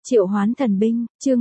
Triệu hoán thần binh, chương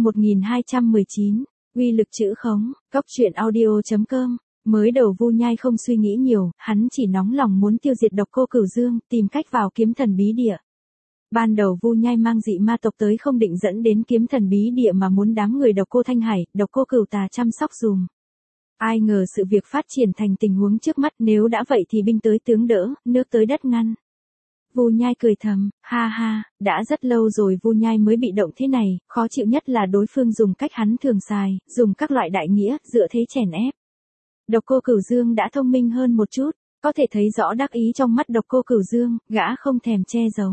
1219, uy lực chữ khống, Cóc truyện audio.com. Mới đầu Vu Nhai không suy nghĩ nhiều, hắn chỉ nóng lòng muốn tiêu diệt Độc Cô Cửu Dương, tìm cách vào kiếm thần bí địa. Ban đầu Vu Nhai mang dị ma tộc tới không định dẫn đến kiếm thần bí địa mà muốn đám người Độc Cô Thanh Hải, Độc Cô Cửu Tà chăm sóc dùm. Ai ngờ sự việc phát triển thành tình huống trước mắt, nếu đã vậy thì binh tới tướng đỡ, nước tới đất ngăn. Vu Nhai cười thầm, ha ha, đã rất lâu rồi Vu Nhai mới bị động thế này, khó chịu nhất là đối phương dùng cách hắn thường xài, dùng các loại đại nghĩa, dựa thế chèn ép. Độc Cô Cửu Dương đã thông minh hơn một chút, có thể thấy rõ đắc ý trong mắt Độc Cô Cửu Dương, gã không thèm che giấu.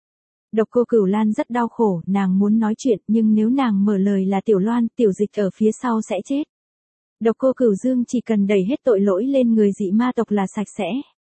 Độc Cô Cửu Lan rất đau khổ, nàng muốn nói chuyện, nhưng nếu nàng mở lời là Tiểu Loan, Tiểu Dịch ở phía sau sẽ chết. Độc Cô Cửu Dương chỉ cần đẩy hết tội lỗi lên người dị ma tộc là sạch sẽ.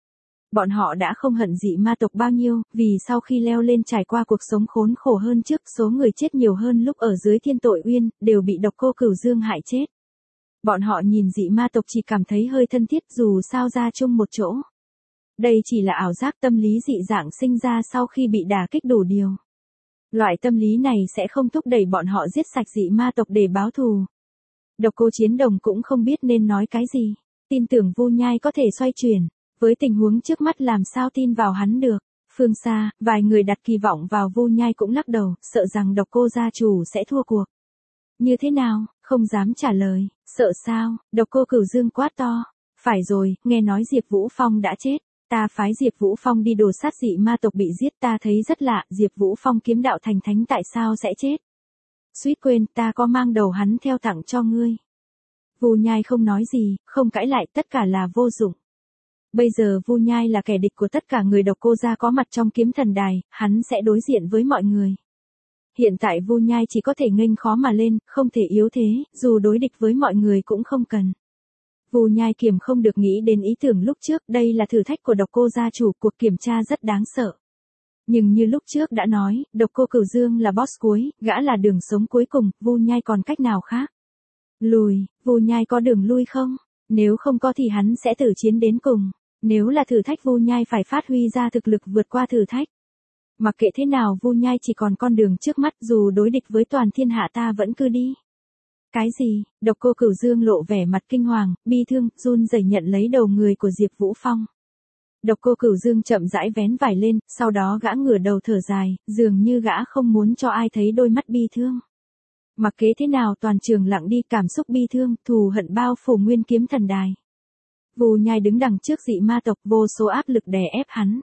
Bọn họ đã không hận dị ma tộc bao nhiêu, vì sau khi leo lên trải qua cuộc sống khốn khổ hơn trước, số người chết nhiều hơn lúc ở dưới Thiên Tội Uyên, đều bị Độc Cô Cửu Dương hại chết. Bọn họ nhìn dị ma tộc chỉ cảm thấy hơi thân thiết dù sao ra chung một chỗ. Đây chỉ là ảo giác tâm lý dị dạng sinh ra sau khi bị đả kích đủ điều. Loại tâm lý này sẽ không thúc đẩy bọn họ giết sạch dị ma tộc để báo thù. Độc Cô Chiến Đồng cũng không biết nên nói cái gì, tin tưởng Vu Nhai có thể xoay chuyển. Với tình huống trước mắt làm sao tin vào hắn được. Phương xa, vài người đặt kỳ vọng vào Vu Nhai cũng lắc đầu, sợ rằng Độc Cô gia chủ sẽ thua cuộc. Như thế nào, không dám trả lời, sợ sao, Độc Cô Cửu Dương quát to. Phải rồi, nghe nói Diệp Vũ Phong đã chết, ta phái Diệp Vũ Phong đi đồ sát dị ma tộc bị giết, ta thấy rất lạ, Diệp Vũ Phong kiếm đạo thành thánh tại sao sẽ chết? Suýt quên, ta có mang đầu hắn theo tặng cho ngươi. Vu Nhai không nói gì, không cãi lại, tất cả là vô dụng. Bây giờ Vu Nhai là kẻ địch của tất cả người Độc Cô gia có mặt trong kiếm thần đài, hắn sẽ đối diện với mọi người. Hiện tại Vu Nhai chỉ có thể nghênh khó mà lên, không thể yếu thế, dù đối địch với mọi người cũng không cần. Vu Nhai kiềm không được nghĩ đến ý tưởng lúc trước, đây là thử thách của Độc Cô gia chủ, cuộc kiểm tra rất đáng sợ. Nhưng như lúc trước đã nói, Độc Cô Cửu Dương là boss cuối, gã là đường sống cuối cùng, Vu Nhai còn cách nào khác? Lùi, Vu Nhai có đường lui không? Nếu không có thì hắn sẽ tử chiến đến cùng. Nếu là thử thách Vu Nhai phải phát huy ra thực lực vượt qua thử thách. Mặc kệ thế nào Vu Nhai chỉ còn con đường trước mắt, dù đối địch với toàn thiên hạ ta vẫn cứ đi. Cái gì? Độc Cô Cửu Dương lộ vẻ mặt kinh hoàng, bi thương, run rẩy nhận lấy đầu người của Diệp Vũ Phong. Độc Cô Cửu Dương chậm rãi vén vải lên, sau đó gã ngửa đầu thở dài, dường như gã không muốn cho ai thấy đôi mắt bi thương. Mặc kệ thế nào toàn trường lặng đi, cảm xúc bi thương, thù hận bao phủ nguyên kiếm thần đài. Vu Nhai đứng đằng trước dị ma tộc, vô số áp lực đè ép hắn.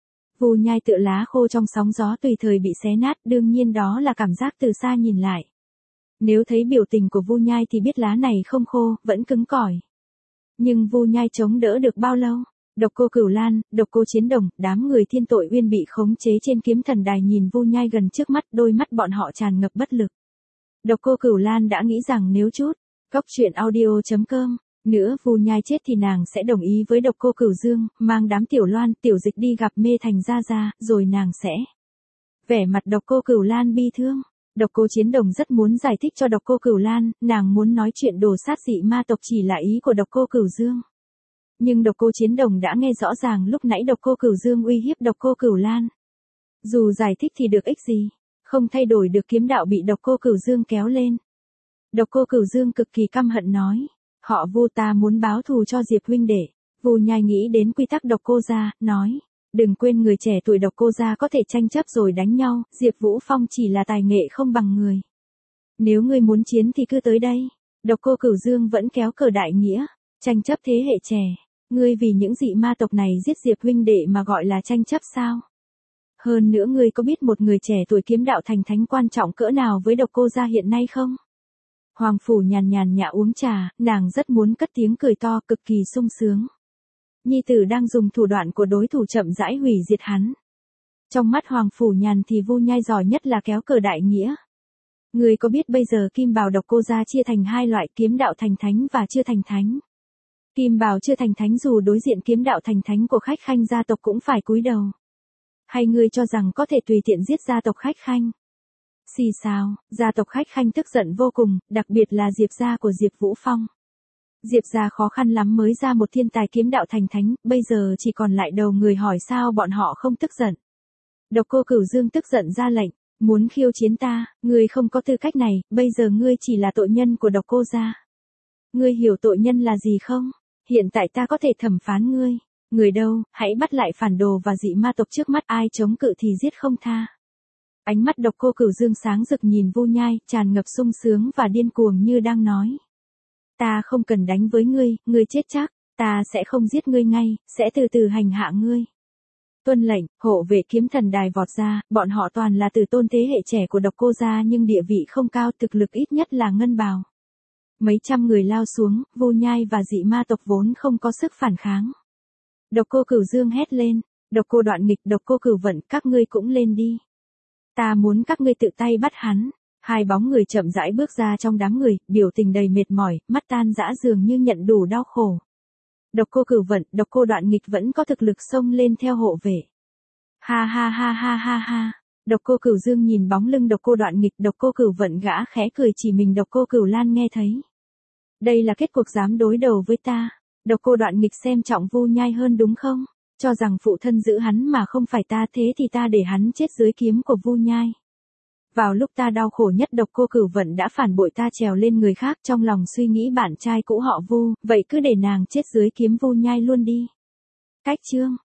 Vu Nhai tựa lá khô trong sóng gió tùy thời bị xé nát, đương nhiên đó là cảm giác từ xa nhìn lại. Nếu thấy biểu tình của Vu Nhai thì biết lá này không khô, vẫn cứng cỏi. Nhưng Vu Nhai chống đỡ được bao lâu? Độc Cô Cửu Lan, Độc Cô Chiến Đồng, đám người Thiên Tội Uyên bị khống chế trên kiếm thần đài nhìn Vu Nhai gần trước mắt, đôi mắt bọn họ tràn ngập bất lực. Độc Cô Cửu Lan đã nghĩ rằng nếu chút, Cóc truyện audio.com, nữa Vu Nhai chết thì nàng sẽ đồng ý với Độc Cô Cửu Dương, mang đám Tiểu Loan, Tiểu Dịch đi gặp Mê Thành Gia Gia, rồi nàng sẽ. Vẻ mặt Độc Cô Cửu Lan bi thương. Độc Cô Chiến Đồng rất muốn giải thích cho Độc Cô Cửu Lan, nàng muốn nói chuyện đồ sát dị ma tộc chỉ là ý của Độc Cô Cửu Dương. Nhưng Độc Cô Chiến Đồng đã nghe rõ ràng lúc nãy Độc Cô Cửu Dương uy hiếp Độc Cô Cửu Lan. Dù giải thích thì được ích gì, không thay đổi được kiếm đạo bị Độc Cô Cửu Dương kéo lên. Độc Cô Cửu Dương cực kỳ căm hận nói. Họ Vu ta muốn báo thù cho Diệp huynh đệ. Vu Nhai nghĩ đến quy tắc Độc Cô gia, nói. Đừng quên người trẻ tuổi Độc Cô gia có thể tranh chấp rồi đánh nhau, Diệp Vũ Phong chỉ là tài nghệ không bằng người. Nếu ngươi muốn chiến thì cứ tới đây. Độc Cô Cửu Dương vẫn kéo cờ đại nghĩa, tranh chấp thế hệ trẻ. Ngươi vì những dị ma tộc này giết Diệp huynh đệ mà gọi là tranh chấp sao? Hơn nữa ngươi có biết một người trẻ tuổi kiếm đạo thành thánh quan trọng cỡ nào với Độc Cô gia hiện nay không? Hoàng Phủ nhàn nhã uống trà, nàng rất muốn cất tiếng cười to, cực kỳ sung sướng. Nhi tử đang dùng thủ đoạn của đối thủ chậm rãi hủy diệt hắn. Trong mắt Hoàng Phủ Nhàn thì Vu Nhai giỏi nhất là kéo cờ đại nghĩa. Người có biết bây giờ kim bào Độc Cô gia chia thành hai loại, kiếm đạo thành thánh và chưa thành thánh. Kim bào chưa thành thánh dù đối diện kiếm đạo thành thánh của khách khanh gia tộc cũng phải cúi đầu. Hay ngươi cho rằng có thể tùy tiện giết gia tộc khách khanh? Xì xào, gia tộc khách khanh tức giận vô cùng, đặc biệt là Diệp gia của Diệp Vũ Phong. Diệp gia khó khăn lắm mới ra một thiên tài kiếm đạo thành thánh, bây giờ chỉ còn lại đầu người, hỏi sao bọn họ không tức giận. Độc Cô Cửu Dương tức giận ra lệnh, Muốn khiêu chiến ta, ngươi không có tư cách này, bây giờ ngươi chỉ là tội nhân của Độc Cô gia. Ngươi hiểu tội nhân là gì không? Hiện tại ta có thể thẩm phán ngươi. Người đâu, hãy bắt lại phản đồ và dị ma tộc trước mắt, ai chống cự thì giết không tha. Ánh mắt Độc Cô Cửu Dương sáng rực nhìn Vu Nhai, tràn ngập sung sướng và điên cuồng như đang nói. Ta không cần đánh với ngươi chết chắc, ta sẽ không giết ngươi ngay, sẽ từ từ hành hạ ngươi. Tuân lệnh, hộ vệ kiếm thần đài vọt ra, bọn họ toàn là từ tôn thế hệ trẻ của Độc Cô gia nhưng địa vị không cao, thực lực ít nhất là ngân bào. Mấy trăm người lao xuống, Vu Nhai và dị ma tộc vốn không có sức phản kháng. Độc Cô Cửu Dương hét lên, Độc Cô Đoạn Nghịch, Độc Cô Cửu Vận, các ngươi cũng lên đi. Ta muốn các ngươi tự tay bắt hắn. Hai bóng người chậm rãi bước ra trong đám người, biểu tình đầy mệt mỏi, mắt tan rã dường như nhận đủ đau khổ. Độc Cô Cửu Vận, Độc Cô Đoạn Nghịch vẫn có thực lực xông lên theo hộ vệ. Ha ha ha ha ha ha. Độc Cô Cửu Dương nhìn bóng lưng Độc Cô Đoạn Nghịch, Độc Cô Cửu Vận gã khẽ cười chỉ mình Độc Cô Cửu Lan nghe thấy. Đây là kết cuộc dám đối đầu với ta. Độc Cô Đoạn Nghịch xem trọng Vu Nhai hơn đúng không? Cho rằng phụ thân giữ hắn mà không phải ta, thế thì ta để hắn chết dưới kiếm của Vu Nhai. Vào lúc ta đau khổ nhất Độc Cô Cửu Vận đã phản bội ta, trèo lên người khác, trong lòng suy nghĩ bạn trai cũ họ Vu, vậy cứ để nàng chết dưới kiếm Vu Nhai luôn đi. Cách chương